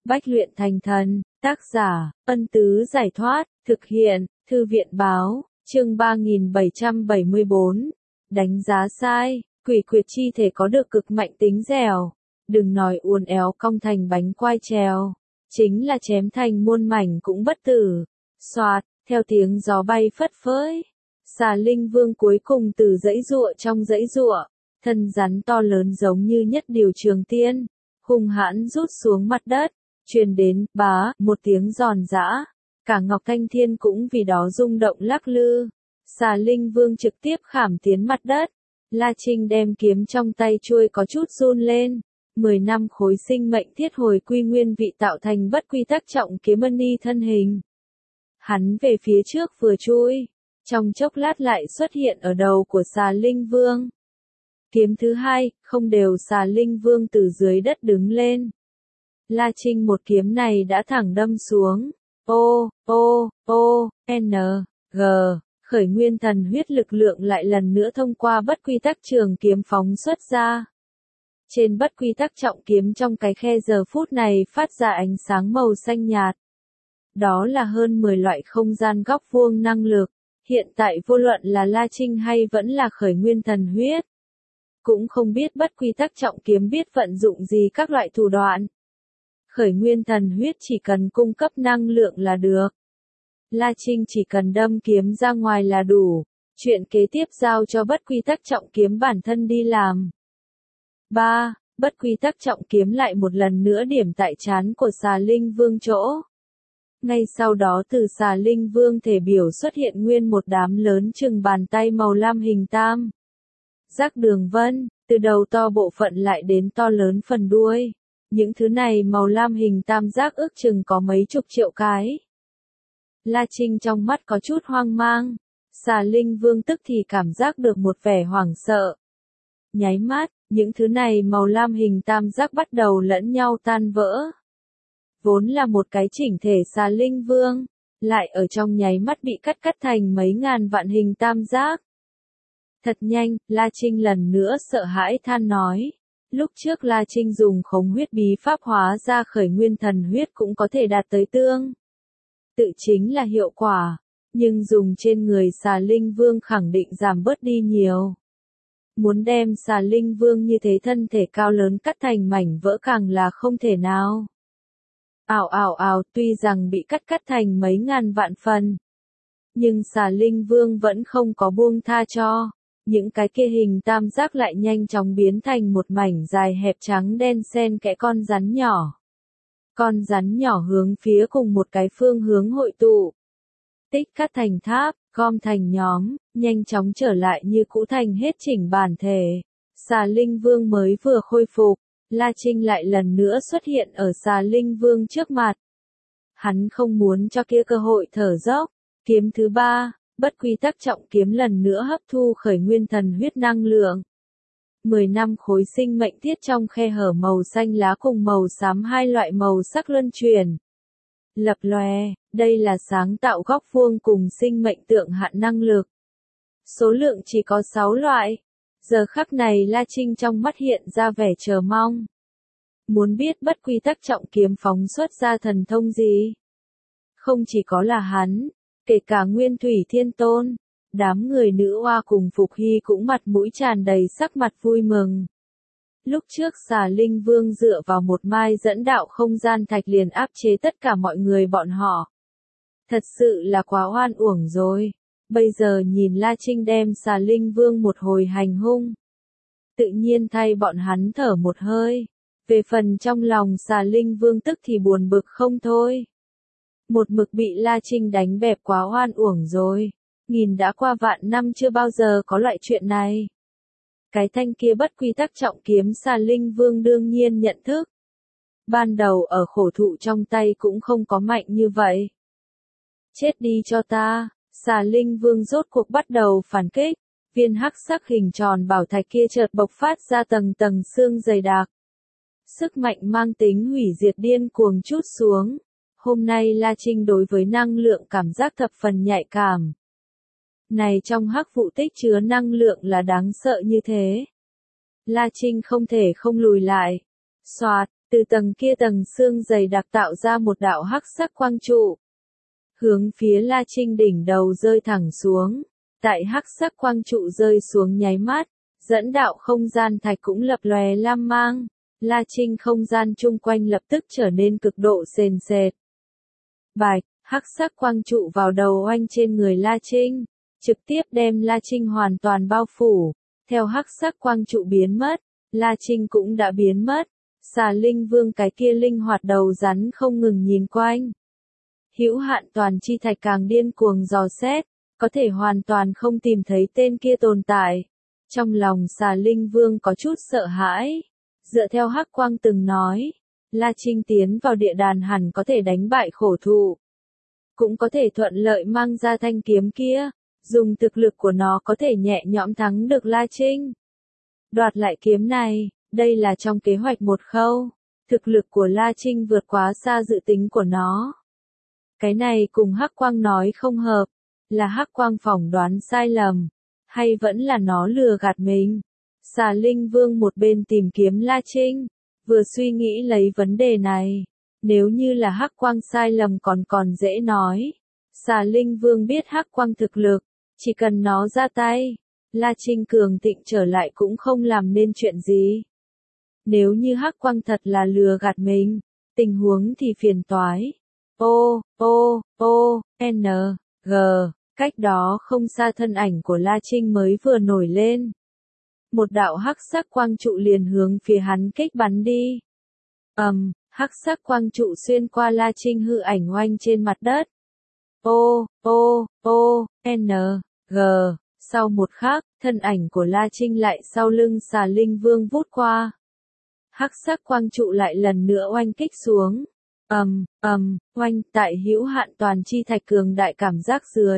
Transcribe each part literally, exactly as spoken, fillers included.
Bách luyện thành thần, tác giả, Ân Tứ Giải Thoát, thực hiện, Thư viện Báo, chương ba nghìn bảy trăm bảy mươi bốn. Đánh giá sai, quỷ quyệt chi thể có được cực mạnh tính dẻo. Đừng nói uốn éo cong thành bánh quai trèo. Chính là chém thành muôn mảnh cũng bất tử. Xoạt, theo tiếng gió bay phất phới. Xà Linh Vương cuối cùng từ dãy giụa trong dãy giụa. Thân rắn to lớn giống như nhất điều trường tiên. Hung hãn rút xuống mặt đất. Truyền đến, bá, một tiếng giòn giã. Cả Ngọc Thanh Thiên cũng vì đó rung động lắc lư. Xà Linh Vương trực tiếp khảm tiến mặt đất. La Trinh đem kiếm trong tay chuôi có chút run lên. Mười năm khối sinh mệnh thiết hồi quy nguyên vị tạo thành bất quy tắc trọng kiếm ân ni thân hình. Hắn về phía trước vừa chui. Trong chốc lát lại xuất hiện ở đầu của Xà Linh Vương. Kiếm thứ hai, không đều Xà Linh Vương từ dưới đất đứng lên. La Trinh một kiếm này đã thẳng đâm xuống. O, O, O, N, G, khởi nguyên thần huyết lực lượng lại lần nữa thông qua bất quy tắc trường kiếm phóng xuất ra. Trên bất quy tắc trọng kiếm trong cái khe giờ phút này phát ra ánh sáng màu xanh nhạt. Đó là hơn mười loại không gian góc vuông năng lực. Hiện tại vô luận là La Trinh hay vẫn là khởi nguyên thần huyết. Cũng không biết bất quy tắc trọng kiếm biết vận dụng gì các loại thủ đoạn. Khởi nguyên thần huyết chỉ cần cung cấp năng lượng là được. La Trinh chỉ cần đâm kiếm ra ngoài là đủ. Chuyện kế tiếp giao cho bất quy tắc trọng kiếm bản thân đi làm. ba. Bất quy tắc trọng kiếm lại một lần nữa điểm tại trán của Xà Linh Vương chỗ. Ngay sau đó từ Xà Linh Vương thể biểu xuất hiện nguyên một đám lớn chừng bàn tay màu lam hình tam. Giác đường vân, từ đầu to bộ phận lại đến to lớn phần đuôi. Những thứ này màu lam hình tam giác ước chừng có mấy chục triệu cái. La Trinh trong mắt có chút hoang mang. Xà Linh Vương tức thì cảm giác được một vẻ hoảng sợ. Nháy mắt, những thứ này màu lam hình tam giác bắt đầu lẫn nhau tan vỡ. Vốn là một cái chỉnh thể Xà Linh Vương, lại ở trong nháy mắt bị cắt cắt thành mấy ngàn vạn hình tam giác. Thật nhanh, La Trinh lần nữa sợ hãi than nói. Lúc trước La Trinh dùng khống huyết bí pháp hóa ra khởi nguyên thần huyết cũng có thể đạt tới tương. Tự chính là hiệu quả, nhưng dùng trên người Xà Linh Vương khẳng định giảm bớt đi nhiều. Muốn đem Xà Linh Vương như thế thân thể cao lớn cắt thành mảnh vỡ càng là không thể nào. Ào ào ào, tuy rằng bị cắt cắt thành mấy ngàn vạn phần. Nhưng Xà Linh Vương vẫn không có buông tha cho. Những cái kia hình tam giác lại nhanh chóng biến thành một mảnh dài hẹp trắng đen xen kẽ con rắn nhỏ. Con rắn nhỏ hướng phía cùng một cái phương hướng hội tụ. Tích cắt thành tháp, gom thành nhóm, nhanh chóng trở lại như cũ thành hết chỉnh bản thể. Xà Linh Vương mới vừa khôi phục, La Trinh lại lần nữa xuất hiện ở Xà Linh Vương trước mặt. Hắn không muốn cho kia cơ hội thở dốc. Kiếm thứ ba. Bất quy tắc trọng kiếm lần nữa hấp thu khởi nguyên thần huyết năng lượng. Mười năm khối sinh mệnh tiết trong khe hở màu xanh lá cùng màu xám hai loại màu sắc luân chuyển. Lập lòe, đây là sáng tạo góc vuông cùng sinh mệnh tượng hạn năng lực. Số lượng chỉ có sáu loại. Giờ khắc này La Trinh trong mắt hiện ra vẻ chờ mong. Muốn biết bất quy tắc trọng kiếm phóng xuất ra thần thông gì? Không chỉ có là hắn. Kể cả Nguyên Thủy Thiên Tôn, đám người nữ oa cùng Phục Hy cũng mặt mũi tràn đầy sắc mặt vui mừng. Lúc trước Xà Linh Vương dựa vào một mai dẫn đạo không gian thạch liền áp chế tất cả mọi người bọn họ. Thật sự là quá oan uổng rồi. Bây giờ nhìn La Trinh đem Xà Linh Vương một hồi hành hung. Tự nhiên thay bọn hắn thở một hơi. Về phần trong lòng Xà Linh Vương tức thì buồn bực không thôi. Một mực bị La Trinh đánh bẹp quá oan uổng rồi. Nghìn đã qua vạn năm chưa bao giờ có loại chuyện này. Cái thanh kia bất quy tắc trọng kiếm Xà Linh Vương đương nhiên nhận thức. Ban đầu ở khổ thụ trong tay cũng không có mạnh như vậy. Chết đi cho ta, Xà Linh Vương rốt cuộc bắt đầu phản kích. Viên hắc sắc hình tròn bảo thạch kia chợt bộc phát ra tầng tầng xương dày đặc. Sức mạnh mang tính hủy diệt điên cuồng trút xuống. Hôm nay La Trinh đối với năng lượng cảm giác thập phần nhạy cảm. Này trong hắc vụ tích chứa năng lượng là đáng sợ như thế. La Trinh không thể không lùi lại. Xoạt, Từ tầng kia tầng xương dày đặc tạo ra một đạo hắc sắc quang trụ. Hướng phía La Trinh đỉnh đầu rơi thẳng xuống. Tại hắc sắc quang trụ rơi xuống nháy mắt, dẫn đạo không gian thạch cũng lập lòe lam mang. La Trinh không gian chung quanh lập tức trở nên cực độ sền sệt. Bạch, hắc sắc quang trụ vào đầu oanh trên người La Trinh, trực tiếp đem La Trinh hoàn toàn bao phủ. Theo hắc sắc quang trụ biến mất, La Trinh cũng đã biến mất. Xà Linh Vương cái kia linh hoạt đầu rắn không ngừng nhìn quanh. Hữu Hạn Toàn Chi Thạch càng điên cuồng dò xét, có thể hoàn toàn không tìm thấy tên kia tồn tại. Trong lòng Xà Linh Vương có chút sợ hãi. Dựa theo Hắc Quang từng nói, La Trinh tiến vào địa đàn hẳn có thể đánh bại khổ thụ. Cũng có thể thuận lợi mang ra thanh kiếm kia, dùng thực lực của nó có thể nhẹ nhõm thắng được La Trinh. Đoạt lại kiếm này, đây là trong kế hoạch một khâu. Thực lực của La Trinh vượt quá xa dự tính của nó. Cái này cùng Hắc Quang nói không hợp, là Hắc Quang phỏng đoán sai lầm, hay vẫn là nó lừa gạt mình. Xà Linh Vương một bên tìm kiếm La Trinh, vừa suy nghĩ lấy vấn đề này. Nếu như là Hắc Quang sai lầm còn còn dễ nói. Xà Linh Vương biết Hắc Quang thực lực, chỉ cần nó ra tay, La Trinh cường thịnh trở lại cũng không làm nên chuyện gì. Nếu như Hắc Quang thật là lừa gạt mình, tình huống thì phiền toái. O, O, O, N, G, cách đó không xa thân ảnh của La Trinh mới vừa nổi lên. Một đạo hắc sắc quang trụ liền hướng phía hắn kích bắn đi. Ầm, um, hắc sắc quang trụ xuyên qua La Trinh hư ảnh oanh trên mặt đất. O, O, O, N, G, sau một khắc, thân ảnh của La Trinh lại sau lưng Xà Linh Vương vút qua. Hắc sắc quang trụ lại lần nữa oanh kích xuống. Ầm, um, ầm, um, oanh tại Hữu Hạn Toàn Chi Thạch cường đại cảm giác dưới.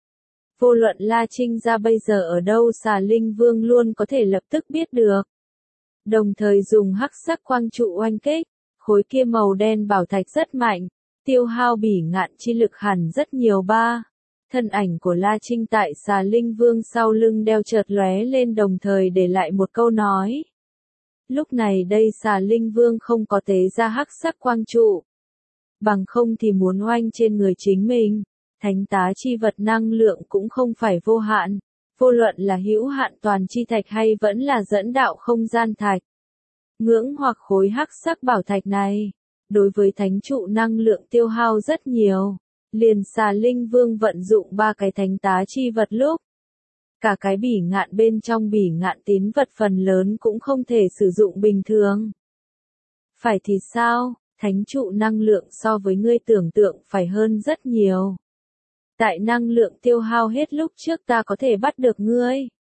Vô luận La Trinh ra bây giờ ở đâu Xà Linh Vương luôn có thể lập tức biết được. Đồng thời dùng hắc sắc quang trụ oanh kích, khối kia màu đen bảo thạch rất mạnh, tiêu hao bỉ ngạn chi lực hẳn rất nhiều ba. Thân ảnh của La Trinh tại Xà Linh Vương sau lưng đeo chợt lóe lên đồng thời để lại một câu nói. Lúc này đây Xà Linh Vương không có tế ra hắc sắc quang trụ. Bằng không thì muốn oanh trên người chính mình. Thánh tá chi vật năng lượng cũng không phải vô hạn, vô luận là Hữu Hạn Toàn Chi Thạch hay vẫn là dẫn đạo không gian thạch. Ngưỡng hoặc khối hắc sắc bảo thạch này, đối với thánh trụ năng lượng tiêu hao rất nhiều. Liền Xà Linh Vương vận dụng ba cái thánh tá chi vật lúc. Cả cái bỉ ngạn bên trong bỉ ngạn tín vật phần lớn cũng không thể sử dụng bình thường. Phải thì sao, thánh trụ năng lượng so với ngươi tưởng tượng phải hơn rất nhiều. Tại năng lượng tiêu hao hết lúc trước ta có thể bắt được ngươi.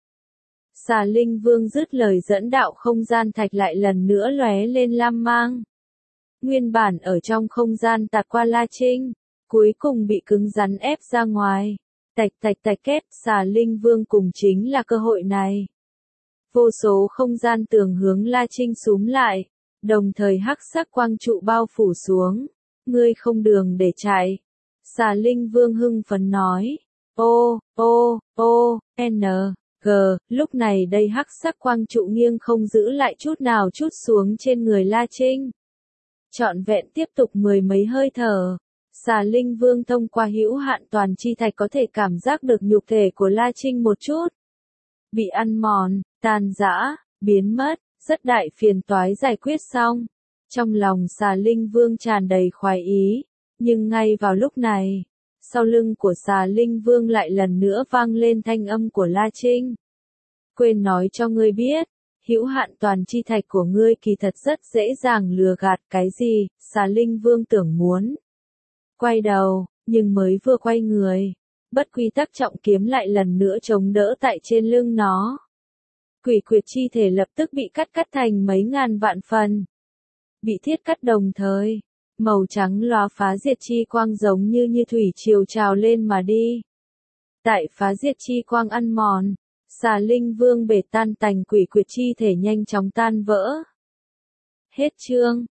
Xà Linh Vương dứt lời dẫn đạo không gian thạch lại lần nữa lóe lên lam mang. Nguyên bản ở trong không gian tạt qua La Trinh, cuối cùng bị cứng rắn ép ra ngoài. Tạch tạch tạch kết Xà Linh Vương cùng chính là cơ hội này. Vô số không gian tường hướng La Trinh xúm lại, đồng thời hắc sắc quang trụ bao phủ xuống. Ngươi không đường để chạy. Xà Linh Vương hưng phấn nói. O, O, O, N, G, lúc này đây hắc sắc quang trụ nghiêng không giữ lại chút nào chút xuống trên người La Trinh. Trọn vẹn tiếp tục mười mấy hơi thở. Xà Linh Vương thông qua Hữu Hạn Toàn Chi Thạch có thể cảm giác được nhục thể của La Trinh một chút. Bị ăn mòn, tan rã, biến mất, rất đại phiền toái giải quyết xong. Trong lòng Xà Linh Vương tràn đầy khoái ý. Nhưng ngay vào lúc này, sau lưng của Xà Linh Vương lại lần nữa vang lên thanh âm của La Trinh. Quên nói cho ngươi biết, Hữu Hạn Toàn Chi Thạch của ngươi kỳ thật rất dễ dàng lừa gạt cái gì, Xà Linh Vương tưởng muốn. Quay đầu, nhưng mới vừa quay người, bất quy tắc trọng kiếm lại lần nữa chống đỡ tại trên lưng nó. Quỷ quyệt chi thể lập tức bị cắt cắt thành mấy ngàn vạn phần. Bị thiết cắt đồng thời. Màu trắng lóa phá diệt chi quang giống như như thủy triều trào lên mà đi. Tại phá diệt chi quang ăn mòn, Xà Linh Vương bể tan tành quỷ quyệt chi thể nhanh chóng tan vỡ. Hết chương.